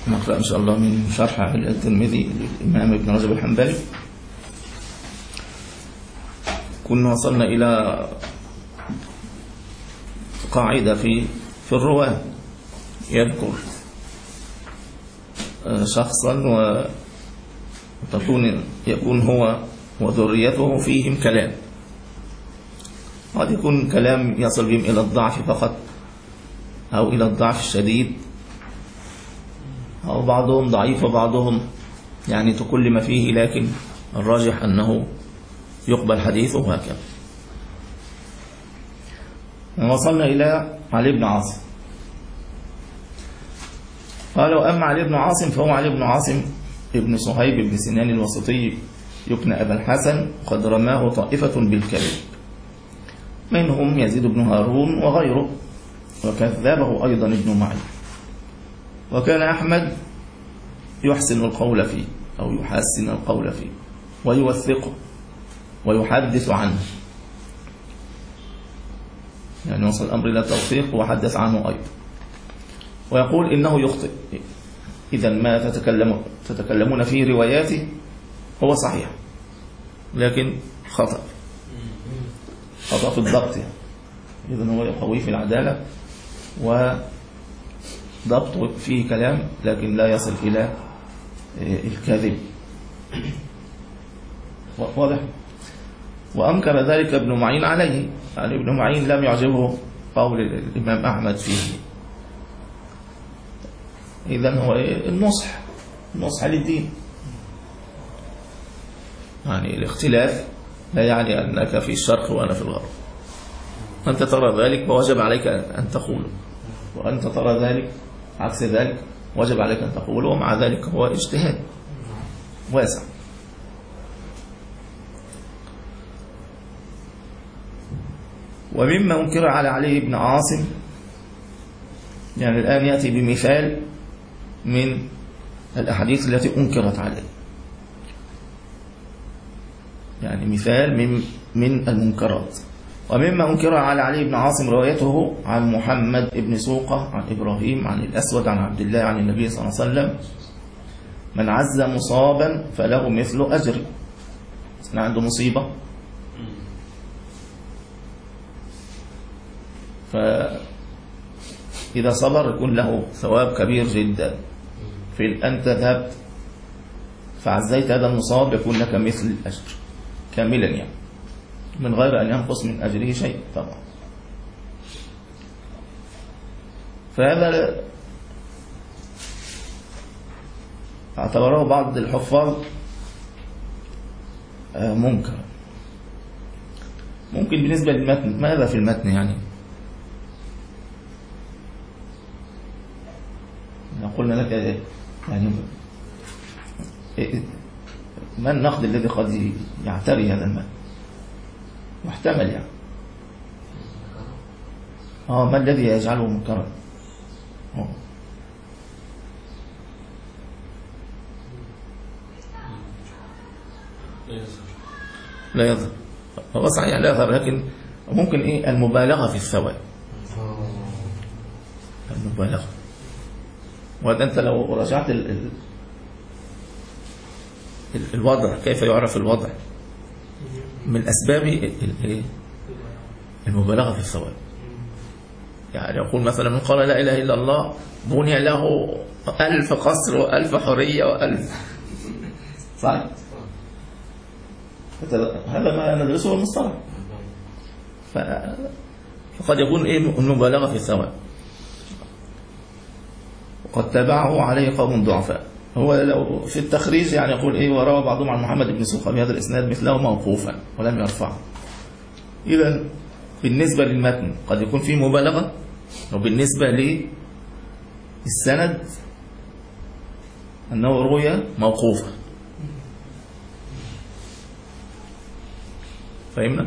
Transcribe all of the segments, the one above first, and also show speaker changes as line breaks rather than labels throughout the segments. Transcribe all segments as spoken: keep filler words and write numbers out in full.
نقرأ إن شاء الله من شرح علل الترمذي للإمام ابن رجب الحنبلي. كنا وصلنا إلى قاعدة في في الرواة، يذكر شخصا وتكون يكون هو وذريته فيهم كلام، قد يكون كلام يصل بهم إلى الضعف فقط أو إلى الضعف الشديد، أو بعضهم ضعيف وبعضهم يعني تكلم فيه، لكن الراجح أنه يقبل حديثه وهكذا. وصلنا إلى علي بن عاصم. قال: وأما علي بن عاصم فهو علي بن عاصم ابن صهيب بن سنان الوسطي يكنى أبا الحسن، قد رماه طائفة بالكذب، منهم يزيد بن هارون وغيره، وكذبه أيضا ابن معين. وكان أحمد يحسن القول فيه أو يحسن القول فيه ويوثقه ويحدث عنه، يعني وصل الأمر إلى توثيق وحدث عنه أيضا، ويقول إنه يخطئ. إذا ما تتكلم تتكلمون في رواياته هو صحيح، لكن خطأ خطأ في الضبط، يعني إذن هو يقوي في العدالة وضبط فيه كلام، لكن لا يصل إلى الكذب. واضح؟ وأنكر ذلك ابن معين عليه، يعني ابن معين لم يعجبه قول الإمام أحمد فيه. إذن هو النصح النصح للدين، يعني الاختلاف لا يعني أنك في الشرق وأنا في الغرب. أنت ترى ذلك ووجب عليك أن تقوله، وأنت ترى ذلك عكس ذلك وجب عليك أن تقوله، ومع ذلك هو اجتهاد واسع. ومما أنكر على علي بن عاصم، يعني الآن يأتي بمثال من الأحاديث التي أنكرت عليه، يعني مثال من من المنكرات. ومما أنكر على علي بن عاصم روايته عن محمد بن سوقة عن إبراهيم عن الأسود عن عبد الله عن النبي صلى الله عليه وسلم: من عز مصابا فله مثل أجر. عنده مصيبة فإذا صبر يكون له ثواب كبير جدا. في أنت ذهبت فعزيت هذا المصاب يكون لك مثل الأجر كاملا، يعني من غير أن ينقص من أجره شيء طبعا. فهذا اعتبره بعض الحفاظ منكر. ممكن بالنسبة للمتن، ماذا في المتن؟ يعني قلنا لك يعني ما النقد الذي قد يعتري هذا المتن؟ محتمل يعني اه ما الذي يجعله منكرا؟ لا يظهر، هو صحيح لا يظهر، لكن ممكن ايه المبالغة في الثواب، المبالغة. وهذا انت لو رجعت ال ال الوضع، كيف يعرف الوضع؟ من أسباب المبالغة في الثواب. يعني يقول مثلا من قال لا إله إلا الله بني له ألف قصر وألف حرية وألف، صحيح؟ هذا ما ندرسه المصطلح. فقد يكون إيه المبالغة في الثواب. وقد تابعه عليه قوم ضعفاء. هو لو في التخريج يعني يقول إيه: وروى بعضهم عن محمد بن سوقة بهذا الإسناد مثله موقوفا ولم يرفعه. إذا بالنسبة للمتن قد يكون فيه مبالغة، وبالنسبة للسند أنه روي موقوفا. فهمنا؟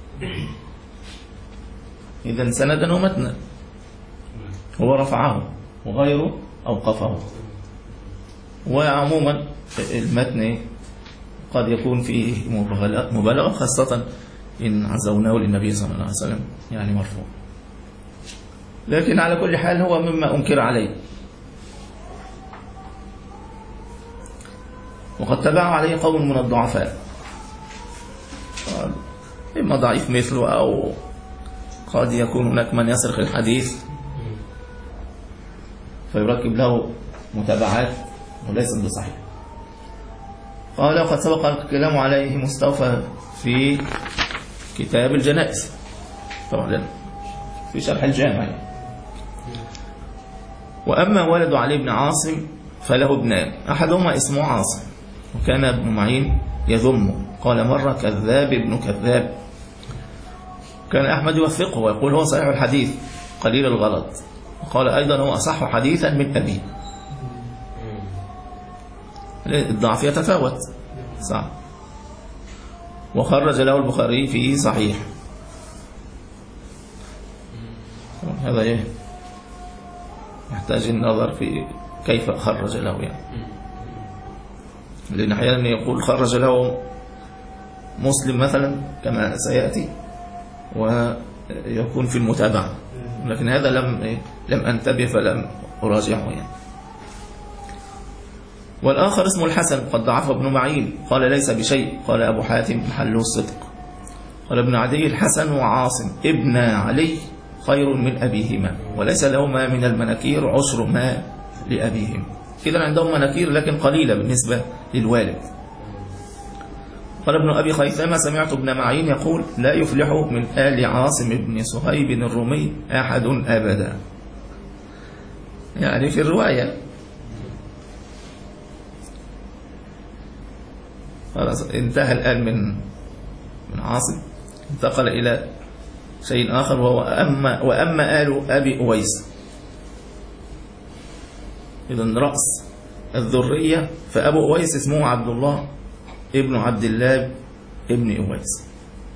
إذا سندا ومتنا، هو رفعه وغيره أوقفه. وعموما المتن قد يكون فيه مبالغة، خاصة إن عزوناه للنبي صلى الله عليه وسلم يعني مرفوع. لكن على كل حال هو مما أنكر عليه. وقد تبعوا عليه قوم من الضعفاء، إما ضعيف مثله أو قد يكون هناك من يسرق الحديث فيركب له متابعات وليست بصحيح. قال وقد سبق الكلام عليه مستوفى في كتاب الجنائز طبعا في شرح الجامع. وأما ولد علي بن عاصم فله ابنان، أحدهما اسمه عاصم وكان ابن معين يذمه، قال مرة كذاب ابن كذاب، كان أحمد يوثقه ويقول هو صحيح الحديث قليل الغلط، وقال أيضا هو أصح حديثا من أبيه. الضعف يتفاوت صح. وخرج له البخاري في صحيح. هذا ايه يحتاج النظر في كيف خرج له يعني، لأن أحيانا يقول خرج له مسلم مثلا كما سيأتي ويكون في المتابعة، لكن هذا لم إيه؟ لم أنتبه فلم أراجعه يعني. والآخر اسمه الحسن قد ضعفه ابن معين، قال ليس بشيء، قال أبو حاتم محله الصدق. قال ابن عدي الحسن وعاصم ابن علي خير من أبيهما، وليس لهما من المناكير عشر ما لأبيهم. كذا عندهم مناكير لكن قليلة بالنسبة للوالد. قال ابن أبي خيثمة سمعت ابن معين يقول لا يفلح من آل عاصم بن صهيب الرومي أحد أبدا، يعني في الرواية خلاص انتهى الآن من من عاصم، انتقل إلى شيء آخر وهو أما وأما آل أبي أويس. إذن رأس الذرية فأبو أويس اسمه عبد الله ابن عبد الله ابن أويس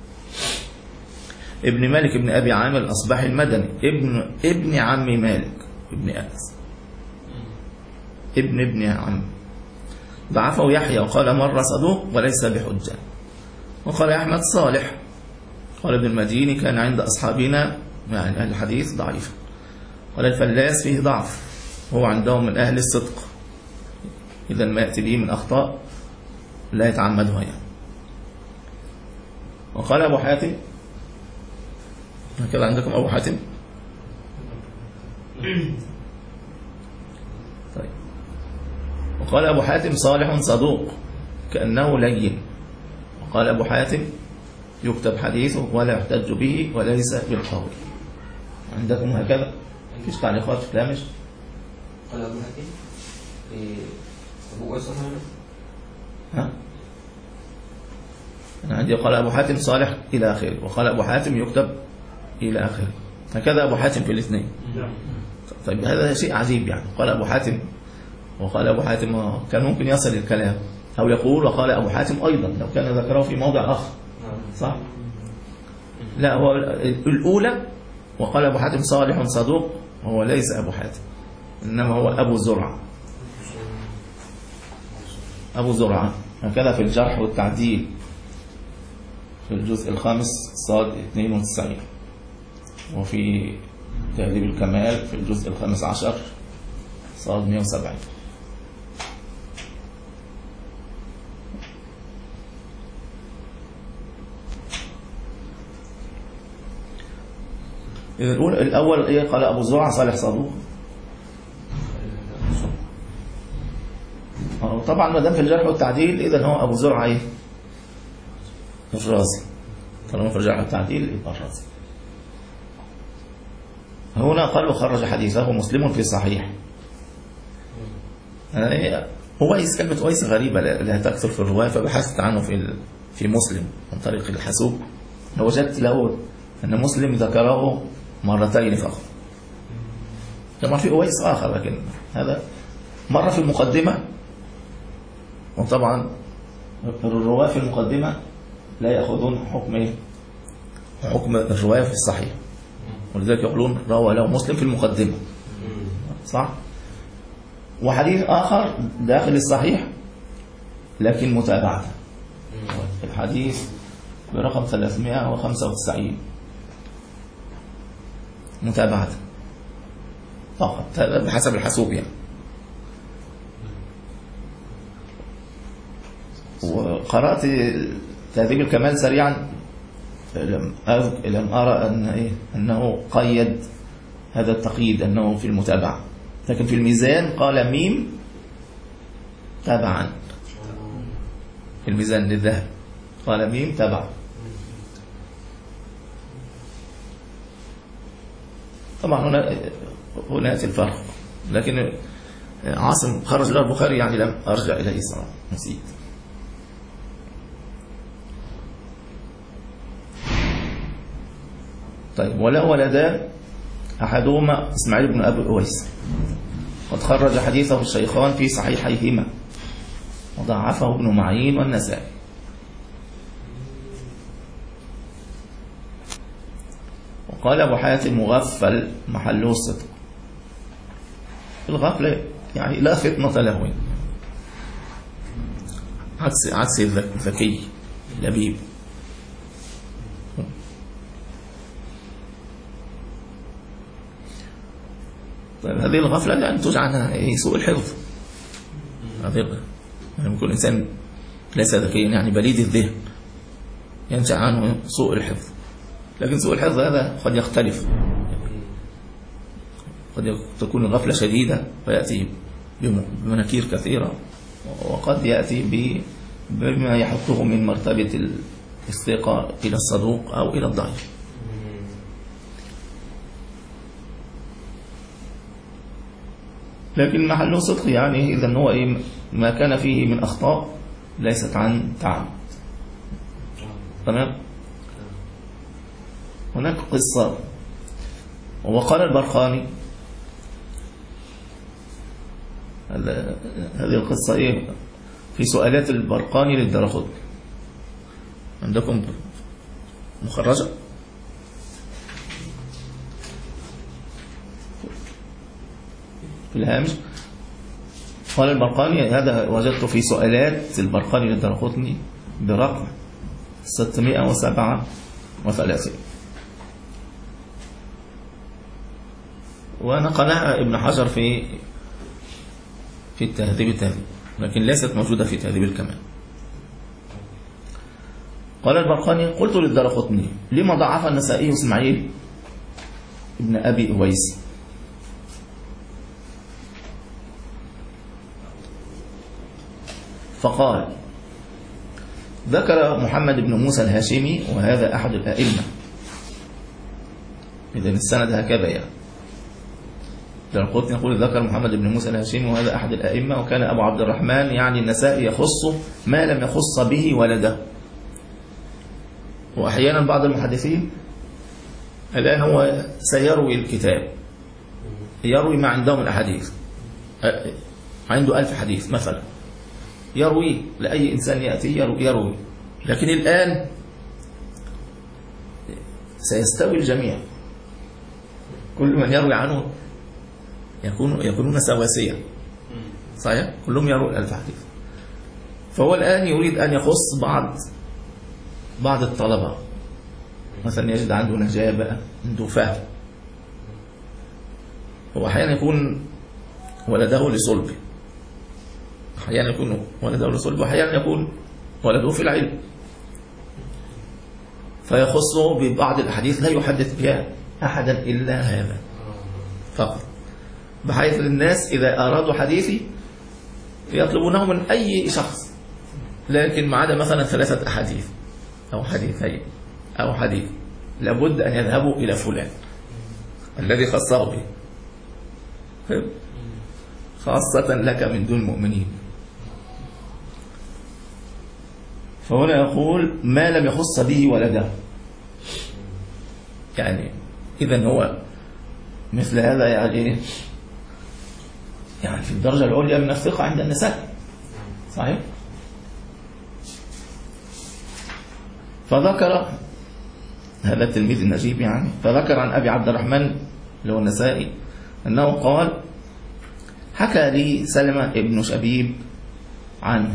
ابن مالك ابن أبي عامر الأصبحي المدني، ابن ابن عم مالك ابن أنس، ابن ابن عم. ضعفه يحيى وقال مرة صدوق وليس بحجة. وقال أحمد صالح. قال ابن المديني كان عند أصحابنا يعني أهل الحديث ضعيف. قال الفلاس فيه ضعف، هو عندهم من أهل الصدق، إذا ما يأتي به من أخطاء لا يتعمدها يعني. وقال أبو حاتم، هكذا عندكم أبو حاتم؟ طيب. وقال أبو حاتم صالح صدوق كأنه لين. وقال أبو حاتم يكتب حديثه ولا يحتج به وليس بالقول. عندكم هكذا؟ فيش تعليقات في كلامش؟
قال أبو حاتم أبو أويس
ها؟ أنا عندي قال أبو حاتم صالح إلى آخره، وقال أبو حاتم يكتب إلى آخره، هكذا أبو حاتم في الاثنين. طيب هذا شيء عجيب يعني، قال أبو حاتم وقال أبو حاتم كان ممكن يصل الكلام أو يقول وقال أبو حاتم أيضا لو كان ذكره في موضع آخر صح؟ لا، هو الأولى وقال أبو حاتم صالح صدوق هو ليس أبو حاتم، إنما هو أبو زرعة. أبو زرعة هكذا في الجرح والتعديل في الجزء الخامس صاد اثنين وتسعين، وفي تهذيب الكمال في الجزء الخامس عشر صاد مئة وسبعين. الأول إيه؟ قال أبو زرعة صالح صدوق. طبعا ما دام في الجرح والتعديل إذا هو أبو زرعة إيه؟ الرازي. طالما في الجرح والتعديل يبقى الرازي. هنا قال وخرج حديثه مسلم في صحيح. أويس كلمة أويس غريبة لا تكثر في الرواية، فبحثت عنه في في مسلم من طريق الحاسوب، وجدت له أن مسلم ذكره مرتين فقط. كما في أويس آخر، لكن هذا مرة في المقدمة، وطبعا الرواة في المقدمة لا يأخذون حكم حكم الرواية في الصحيح، ولذلك يقولون روى له مسلم في المقدمة صح. وحديث آخر داخل الصحيح لكن متابعة، الحديث برقم ثلاثمائة وخمسة وتسعين متابعة فقط، هذا بحسب الحاسوب يعني. وقرأت تهذيب الكمال سريعا، لم لم أرى أن إيه أنه قيد هذا التقييد أنه في المتابعة، لكن في الميزان قال ميم تبعا، في الميزان للذهب قال ميم تبعا. طبعا هنا هنا يأتي الفرق، لكن عاصم خرج له البخاري يعني لم أرجع إليه صراحة، نسيت. طيب، ولا ولدان أحدهما إسماعيل بن أبي أويس، قد خرج حديثه الشيخان في صحيحيهما وضعفه ابن معين والنسائي. وقال أبو حاتم مغفل محله الصدق. الغفلة يعني لا فطنة له، عكس عكس الذكي اللبيب. طيب، هذه الغفلة يعني ترجع عنها إيه؟ سوء الحفظ. هذا يعني يكون إنسان ليس ذكيا يعني بليد الذهن ينشأ عنه سوء الحفظ، لكن سوء الحفظ هذا قد يختلف، قد تكون الغفلة شديدة فيأتي بمناكير كثيرة، وقد يأتي بما يحطه من مرتبة الثقة إلى الصدوق أو إلى الضعيف. لكن محله صدق يعني إذا هو إيه ما كان فيه من أخطاء ليست عن تعمد. تمام. هناك قصة، وقال البرقاني هذه القصة إيه في سؤالات البرقاني للدرقطني. عندكم مخرجة؟ في الهامش. قال البرقاني هذا وجدت في سؤالات البرقاني للدرقطني برقم ستمائة وسبعة وثلاثين، ونقلها ابن حجر في في التهذيب التهذيب، لكن ليست موجودة في تهذيب الكمال. قال البرقاني قلت للدرقطني لما ضعف النسائي اسماعيل ابن أبي أويس؟ فقال ذكر محمد بن موسى الهاشمي وهذا أحد الأئمة. إذن السند هكذا يعني. الدرقطني يقول ذكر محمد بن موسى الهاشمي وهذا أحد الأئمة، وكان أبو عبد الرحمن يعني النسائي يخص ما لم يخص به ولده. وأحيانا بعض المحدثين الآن هو سيروي الكتاب، يروي ما عندهم الأحاديث، عنده ألف حديث مثلا يروي لأي إنسان يأتي يروي, يروي. لكن الآن سيستوي الجميع، كل من يروي عنه يكون يكونون سواسية، صحيح؟ كلهم يروي ألف حديث. فهو الآن يريد أن يخص بعض بعض الطلبة، مثلا يجد عنده نجابة، عنده فهم، وأحيانا يكون ولده لصلبه، أحيانا يكون ولده لصلبه، وأحيانا يكون ولده في العلم، فيخصه ببعض الأحاديث لا يحدث بها أحدا إلا هذا فقط، بحيث الناس إذا أرادوا حديثي يطلبونه من أي شخص، لكن ما عدا مثلا ثلاثة أحاديث أو حديثين أو حديث لابد أن يذهبوا إلى فلان الذي خصه به، خاصة لك من دون المؤمنين. فهنا يقول ما لم يخص به ولده، يعني إذن هو مثل هذا يعني يعني في الدرجة العليا من الثقة عند النساء، صحيح؟ فذكر هذا التلميذ النجيب يعني، فذكر عن أبي عبد الرحمن اللي هو النسائي أنه قال حكى لي سلمة ابن شبيب عنه،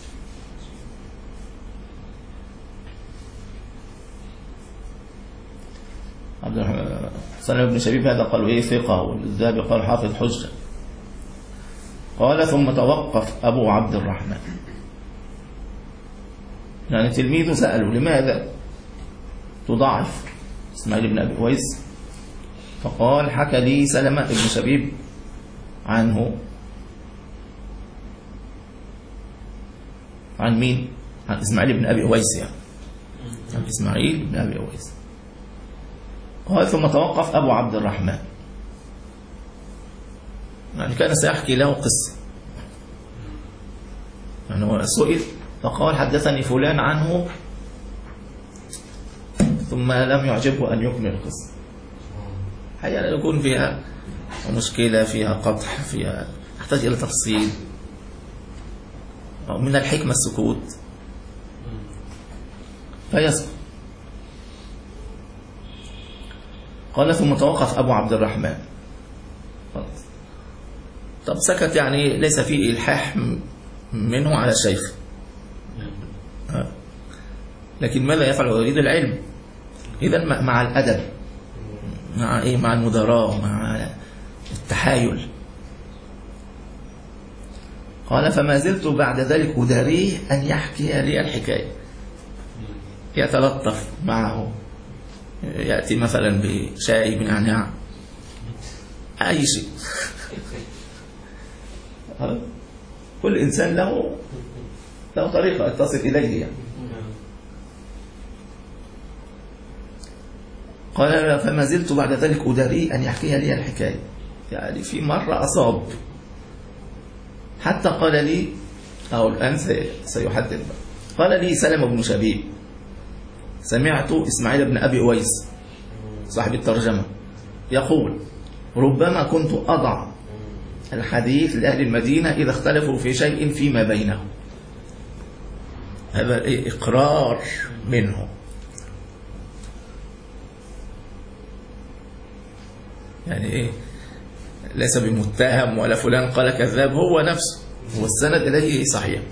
عبد الرحمن سلمة ابن شبيب هذا قالوا ايه ثقة، والذهبي قال حافظ حجة. قال ثم توقف أبو عبد الرحمن يعني تلميذه سأله لماذا تضعف إسماعيل بن أبي أويس؟ فقال حكى لي سلمة بن شبيب عنه. عن مين؟ عن إسماعيل بن أبي أويس، يعني عن إسماعيل بن أبي أويس. قال ثم توقف أبو عبد الرحمن، يعني كان سيحكي له قصة، يعني هو سئل فقال حدثني فلان عنه، ثم لم يعجبه أن يكمل القصة. حقيقة يكون فيها مشكلة، فيها قطح، فيها تحتاج إلى تفصيل. من الحكمة السكوت فيسكت. قال ثم توقف أبو عبد الرحمن. طب سكت يعني ليس فيه إلحاح منه على الشيخ، لكن ماذا يفعل؟ يريد العلم. إذن مع الأدب، مع إيه؟ مع المداراة، مع التحايل. قال فما زلت بعد ذلك أداريه أن يحكي لي الحكاية، يتلطف معه، يأتي مثلا بشاي بنعناع، أي شيء. كل إنسان له له طريقة تصل إليه يعني. قال فما زلت بعد ذلك أداريه أن يحكي لي الحكاية، يعني في مرة أصاب حتى قال لي، أو الآن سيحدث بقى. قال لي سلمة بن شبيب سمعت إسماعيل بن أبي أويس صاحب الترجمة يقول ربما كنت أضع الحديث لأهل المدينة إذا اختلفوا في شيء فيما بينهم. هذا إقرار منه، يعني إيه؟ ليس بمتهم ولا فلان قال كذاب، هو نفسه والسند إليه صحيح.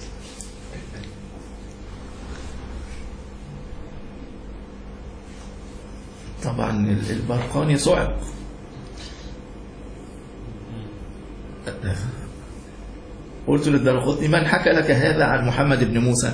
طبعا البرقاني صعب. قلت للدارقطني من حكى لك هذا عن محمد بن موسى؟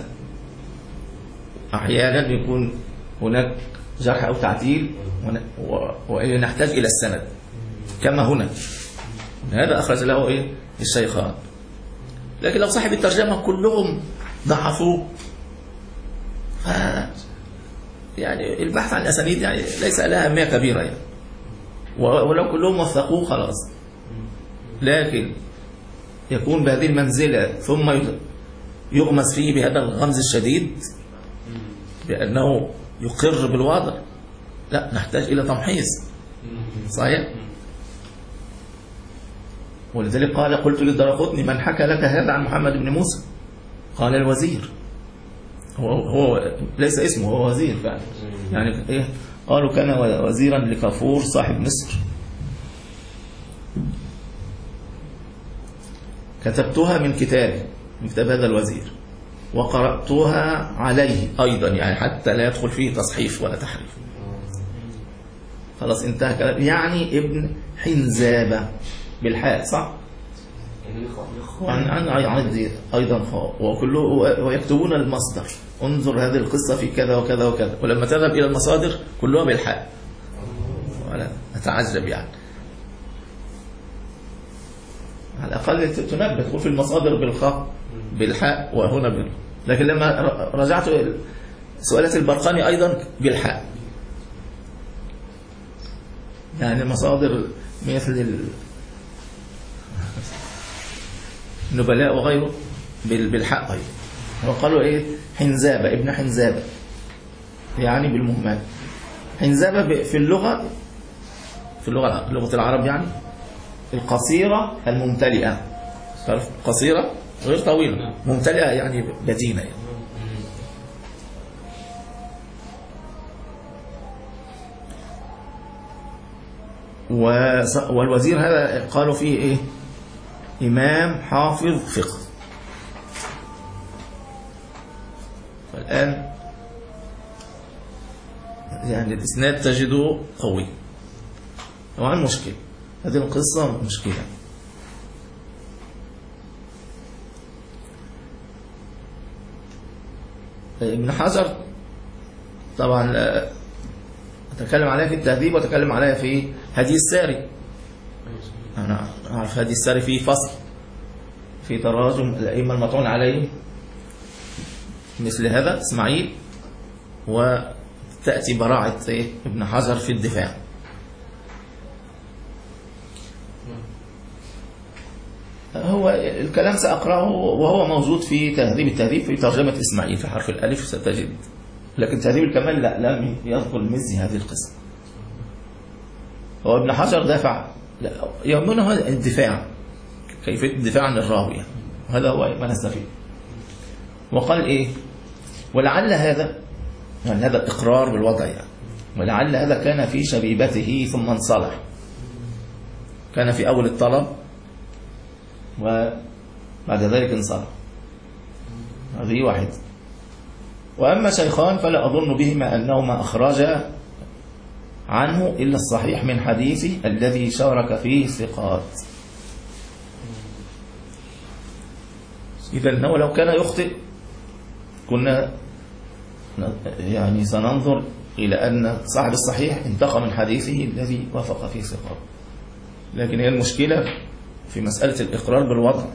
أحيانا يكون هناك جرح أو تعديل ونحتاج إلى السند كما هنا، هذا أخرج له إيه؟ الشيخان. لكن لو صاحب الترجمة كلهم ضعفوه، ف يعني البحث عن الأسانيد يعني ليس لها أهمية كبيرة يعني. ولو كلهم وثقوه خلاص، لكن يكون بهذه المنزلة ثم يغمس فيه بهذا الغمز الشديد بأنه يقر بالوضع، لا، نحتاج إلى تمحيص. صحيح؟ ولذلك قال قلت للدارقطني من حكى لك هذا عن محمد بن موسى؟ قال الوزير. هو هو ليس اسمه، هو وزير فعلا. يعني ايه؟ قالوا كان وزيرا لكافور صاحب مصر. كتبتها من كتابي، من كتاب هذا الوزير، وقرأتها عليه أيضا، يعني حتى لا يدخل فيه تصحيف ولا تحريف. خلاص انتهى كلام. يعني ابن حنزابة بالحاء، صح؟ عن عن أيضا خاء، وكله ويكتبون المصدر، انظر هذه القصة في كذا وكذا وكذا، ولما تذهب إلى المصادر كلها بالحاء، ولا أتعجب يعني. على الأقل تنبه، تقول في المصادر بالخاء بالحاء وهنا بال، لكن لما رجعت سؤالات البرقاني أيضا بالحاء، يعني المصادر مثل النبلاء وغيره بالحاء أيضا. وقالوا إيه؟ حنزابة، ابن حنزابة، يعني بالمهمات. حنزابة في اللغة، في اللغة لغة العرب يعني القصيرة الممتلئة، قصيرة غير طويلة، ممتلئة يعني بدينة يعني. والوزير هذا قالوا فيه إيه؟ إمام حافظ فقه. فالآن يعني الإسناد تجده قوي. طبعا مشكلة، هذه القصة مشكلة. ابن حجر طبعا أتكلم عليها في التهذيب وأتكلم عليها في هدي الساري. أنا أعرف هدي الساري فيه فصل في تراجم الأئمة المطعون عليهم مثل هذا إسماعيل، وتأتي براعة ابن حجر في الدفاع. هو الكلام سأقرأه وهو موجود في تهذيب التهذيب في ترجمة إسماعيل في حرف الألف ستجد، لكن تهذيب الكمال لا لم يذكر المزي هذه القصة. هو ابن حجر دافع يهمنا الدفاع، كيفية الدفاع عن الراوي، هذا هو ما نستفيد. وقال إيه؟ ولعل هذا يعني هذا الإقرار بالوضع يعني، ولعل هذا كان في شبيبته ثم انصلح، كان في أول الطلب وبعد ذلك انصلح. هذه واحد. وأما شيخان فلا أظن بهما أنهما أخرجا عنه إلا الصحيح من حديثه الذي شارك فيه ثقات. إذا أنه لو كان يخطئ كنا يعني سننظر إلى أن صاحب الصحيح انتقى من حديثه الذي وافق فيه ثقات، لكن هي المشكلة في مسألة الإقرار بالوضع،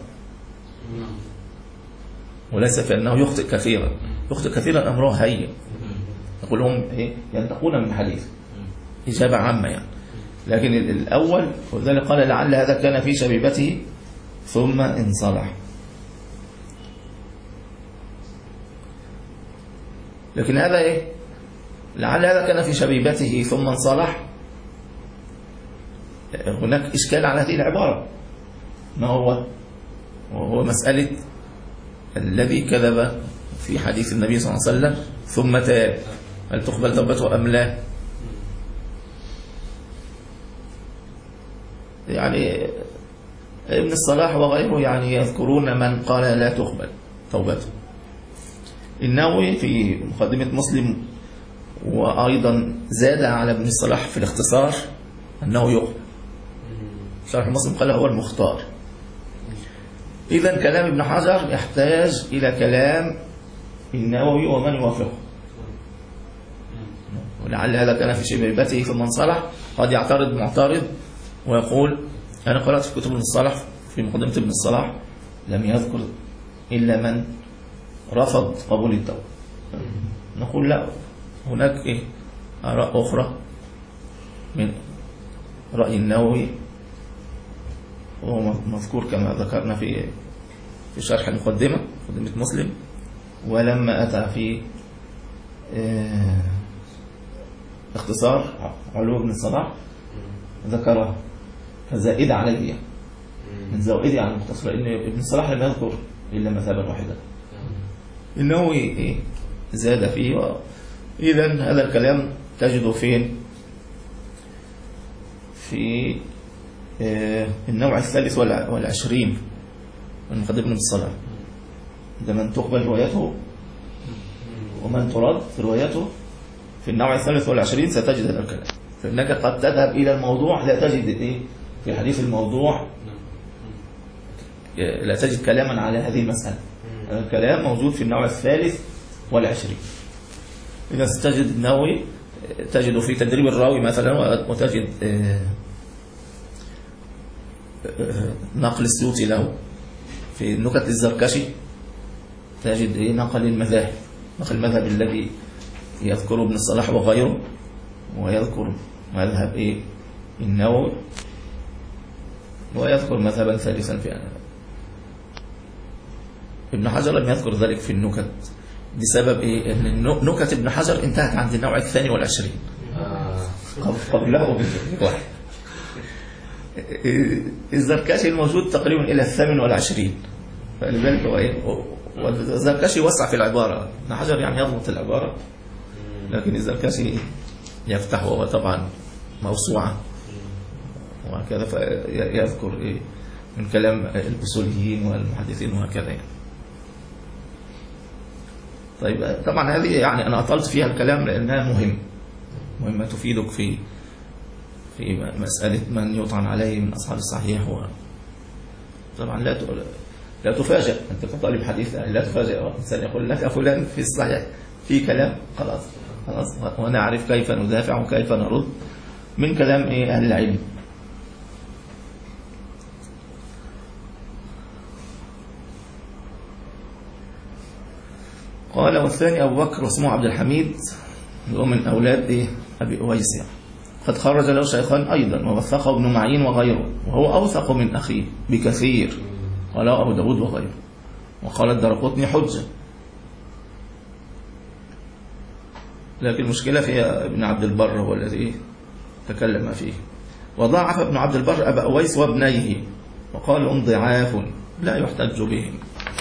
وليس في أنه يخطئ كثيرا. يخطئ كثيرا أمره هين، نقول لهم إيه؟ ينتقون من حديث، إجابة عامة يعني. لكن الأول وذلك قال لعل هذا كان في شبيبته ثم انصلح. لكن هذا إيه؟ لعل هذا كان في شبيبته ثم انصلح، هناك إشكال على هذه العبارة. ما هو؟ وهو مسألة الذي كذب في حديث النبي صلى الله عليه وسلم ثم تاب، هل تقبل توبته أم لا؟ يعني ابن الصلاح وغيره يعني يذكرون من قال لا تقبل توبته. النووي في مقدمة مسلم وأيضا زاد على ابن الصلاح في الاختصار أنه يقبل. شرح مسلم قال هو المختار. إذن كلام ابن حجر يحتاج إلى كلام النووي ومن يوافقه. ولعل هذا كان في شبيبته ثم انصلح. قد يعترض معترض ويقول أنا قرأت في كتب ابن الصلاح في مقدمة ابن الصلاح لم يذكر إلا من رفض قبول التوبة. نقول لا، هناك إيه؟ آراء أخرى من رأي النووي وهو مذكور كما ذكرنا في في شرح المقدمة مقدمة مسلم، ولما أتى في اه اختصار علو ابن الصلاح ذكرها فزائد عليه من زوائده على المختصر، لأن ابن الصلاح لم يذكر إلا مذهبا واحدا، النووي زاد فيه. إذن هذا الكلام تجده فين؟ في النوع الثالث والعشرين من مقدمة ابن الصلاح، ده من تقبل روايته ومن ترد روايته. في النوع الثالث والعشرين ستجد هذا الكلام، فإنك قد تذهب إلى الموضوع لا تجد إيه في حديث الموضوع، لا تجد كلاما على هذه المسألة. الكلام موجود في النوع الثالث والعشرين. إذا ستجد النووي تجد في تدريب الراوي مثلا، وتجد نقل السيوطي له في نكت الزركشي، تجد نقل المذاهب، نقل المذهب الذي يذكره ابن الصلاح وغيره، ويذكر مذهب إيه النووي، ويذكر مذهبا ثالثا في أنا. ابن حجر لم يذكر ذلك في النكت بسبب إيه؟ أن نكت ابن حجر انتهت عند النوع الثاني والعشرين قبله بواحد. الزركشي الموجود تقريبا إلى الثامن والعشرين، فلذلك هو إيه؟ والزركشي وسع في العبارة، ابن حجر يعني يضبط العبارة، لكن الزركشي يفتح وهو طبعا موسوعة وهكذا، فيذكر إيه من كلام الأصوليين والمحدثين وهكذا يعني. طيب طبعا هذه يعني أنا أطلت فيها الكلام لأنها مهم مهمة تفيدك في في مسألة من يطعن عليه من أصحاب الصحيح. هو طبعا لا لا تفاجأ، أنت كطالب حديث لا تفاجأ الإنسان يقول لك فلان في الصحيح في كلام، خلاص خلاص ونعرف كيف ندافع وكيف نرد من كلام إيه أهل العلم. قال والثاني أبو بكر واسمه عبد الحميد، هو من أولاد إيه أبي أويس، قد خرج له شيخان أيضا ووثقه ابن معين وغيره، وهو أوثق من أخيه بكثير، قاله أبو داود وغيره، وقال الدرقطني حجة. لكن المشكلة في ابن عبد البر هو الذي تكلم فيه، وضاعف ابن عبد البر أبا أويس وابنيه وقال هم ضعاف لا يحتج بهم.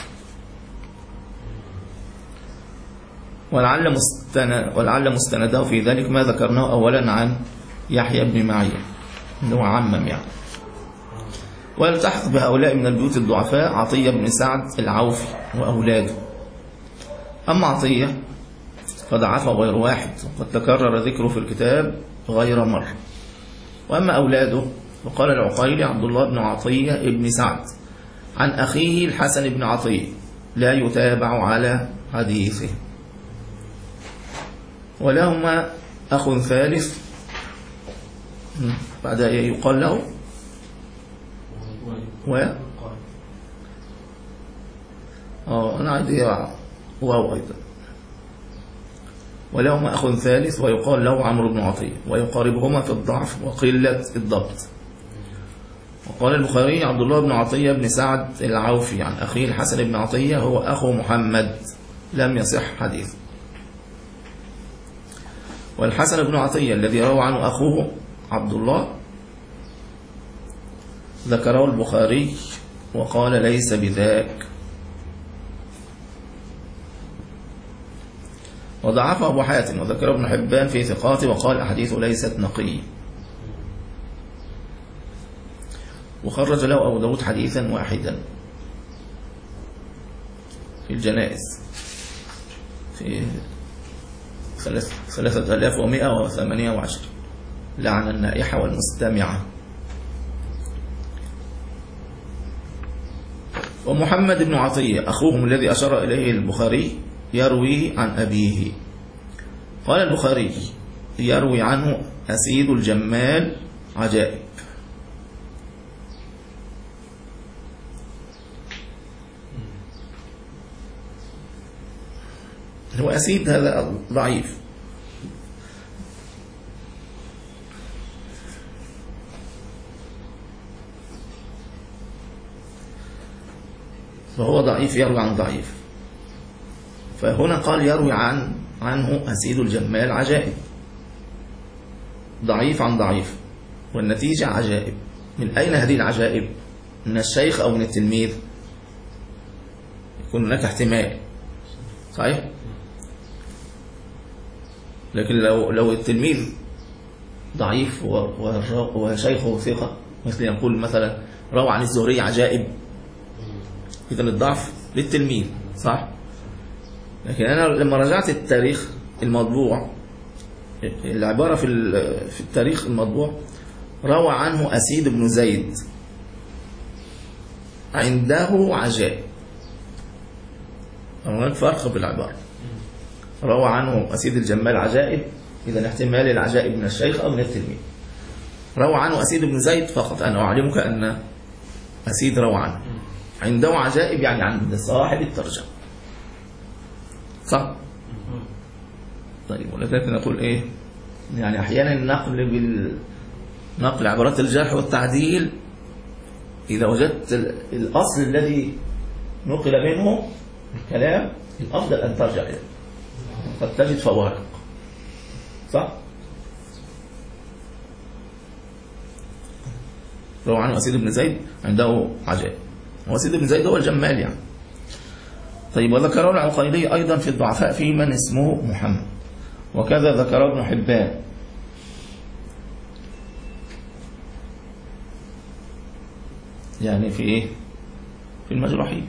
ولعل مستند ولعل مستنده في ذلك ما ذكرناه أولا عن يحيى بن معين أنه عمم يعني. والتحق بهؤلاء من البيوت الضعفاء عطية بن سعد العوفي وأولاده. أما عطية فضعفه غير واحد وقد تكرر ذكره في الكتاب غير مرة. وأما أولاده فقال العقيلي عبد الله بن عطية ابن سعد عن أخيه الحسن بن عطية لا يتابع على حديثه. ولهما أخ ثالث بعد يقال له و اه أنا عندي واو أيضا. ولهما أخ ثالث ويقال له عمرو بن عطية ويقاربهما في الضعف وقلة الضبط. وقال البخاري عبد الله بن عطية بن سعد العوفي عن أخيه الحسن بن عطية هو أخو محمد لم يصح حديث. والحسن بن عطية الذي روى عنه أخوه عبد الله ذكره البخاري وقال ليس بذاك. وضعفه أبو حاتم وذكره ابن حبان في ثقاته وقال أحاديثه ليست نقية. وخرج له أبو داود حديثا واحدا في الجنائز في ثلاثة آلاف ومئة وثمانية وعشر لعن النائحة والمستمعة. ومحمد بن عطية أخوهم الذي أشار إليه البخاري يروي عن أبيه. قال البخاري يروي عنه أسيد الجمال عجائب. هو أسيد هذا ضعيف، فهو ضعيف يروي عن ضعيف. فهنا قال يروي عن عنه أسيد الجمال عجائب، ضعيف عن ضعيف، والنتيجة عجائب. من أين هذه العجائب؟ من الشيخ أو من التلميذ؟ يكون هناك احتمال صحيح. لكن لو لو التلميذ ضعيف وشيخه ثقة، مثل يقول مثلا روى عن الزهري عجائب، إذن الضعف للتلميذ صح. لكن أنا لما رجعت التاريخ المطبوع، العبارة في في التاريخ المطبوع روى عنه أسيد بن زيد عنده عجائب. هناك فرق بالعبارة. روى عنه أسيد الجمال عجائب، إذا احتمال العجائب من الشيخ أو من التلميذ. روى عنه أسيد بن زيد فقط، أنا أعلمك أن أسيد روى عنه عنده عجائب، يعني عند صاحب الترجمة صح؟ طيب ولذلك نقول إيه؟ يعني أحيانا النقل بال نقل عبارات الجرح والتعديل إذا وجدت الأصل الذي نقل منه الكلام الأفضل أن ترجع إليه، قد تجد فوارق صح؟ روى عنه أسيد بن زيد عنده عجائب، وأسيد بن زيد هو الجمال يعني. طيب وذكره العقيلي أيضا في الضعفاء في من اسمه محمد، وكذا ذكره ابن حبان. يعني في إيه؟ في المجروحين،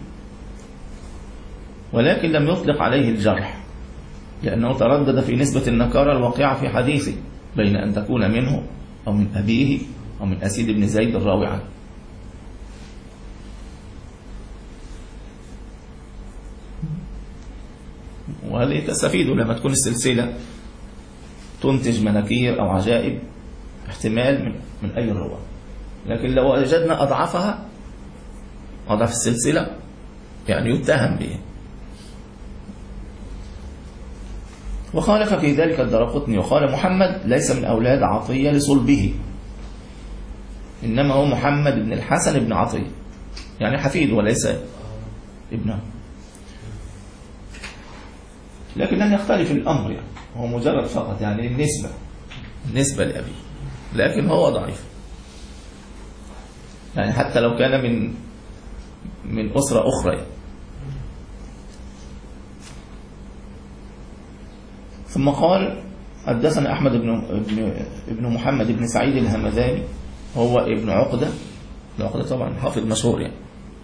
ولكن لم يطلق عليه الجرح لأنه تردد في نسبة النكارة الواقعة في حديثه بين أن تكون منه أو من أبيه أو من أسيد بن زيد الراوي عنه. وهل تستفيدوا لما تكون السلسلة تنتج مناكير أو عجائب احتمال من, من أي الرواة. لكن لو وجدنا أضعفها أضعف السلسلة يعني يتهم به. وخالف في ذلك الدارقطني وقال محمد ليس من أولاد عطية لصلبه، إنما هو محمد بن الحسن بن عطية، يعني حفيد وليس ابنه. لكن لم يختلف الأمر، يعني هو مجرد فقط يعني النسبة النسبة لأبيه، لكن هو ضعيف. يعني حتى لو كان من من أسرة أخرى يعني. ثم قال حدثنا أحمد بن ابن ابن محمد بن سعيد الهمذاني، هو ابن عقدة. عقدة طبعا حافظ مشهور يعني.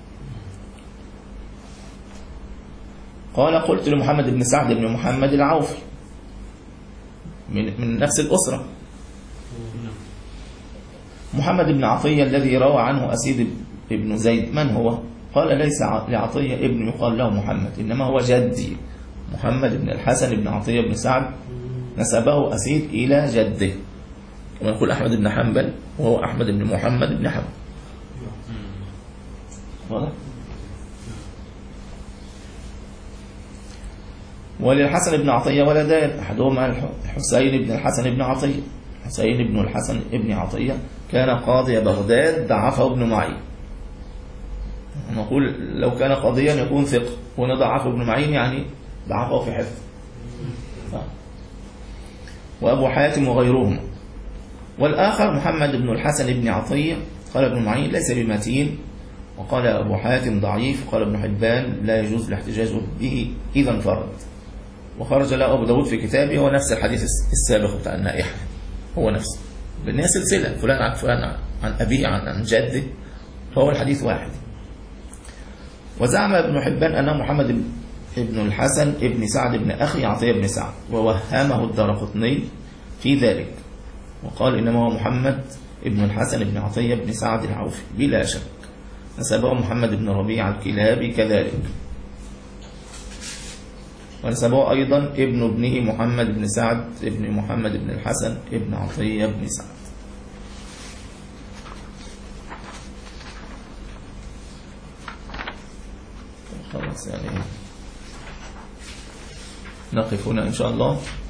قال قلت لمحمد بن سعد بن محمد العوفي من من نفس الأسرة، محمد بن عطية الذي روى عنه أسيد بن زيد من هو؟ قال ليس لعطية ابن يقال له محمد، إنما هو جدي محمد بن الحسن بن عطية بن سعد، نسبه أسيد إلى جده. ونقول أحمد بن حنبل وهو أحمد بن محمد بن حنبل. واضح؟ وللحسن بن عطية ولدان، أحدهما الحسين بن الحسن بن عطية. حسين بن الحسن بن عطية كان قاضي بغداد ضعفه ابن معين. نقول لو كان قاضيا يكون ثقة، ونضعفه ابن معين يعني ضعفه في حفظ. وأبو حاتم وغيرهم. والآخر محمد بن الحسن بن عطية قال ابن معين ليس بمتين، وقال أبو حاتم ضعيف، قال ابن حبان لا يجوز الاحتجاج به إذا انفرد. وخرج له أبو داود في كتابه هو نفس الحديث السابق بتاع النائحة، هو نفسه، لأن هي سلسلة فلان عن فلان عن أبيه عن عن جده، فهو الحديث واحد. وزعم ابن حبان أن محمد ابن الحسن ابن سعد بن أخي عطية بن سعد، ووهمه الدارقطني في ذلك، وقال إنما هو محمد ابن الحسن بن عطية بن سعد العوفي بلا شك، نسبه محمد بن ربيع الكلابي كذلك، ونسبه أيضا ابن ابنه محمد بن سعد ابن محمد بن الحسن ابن عطية بن سعد. خلاص يعني نقف هنا إن شاء الله.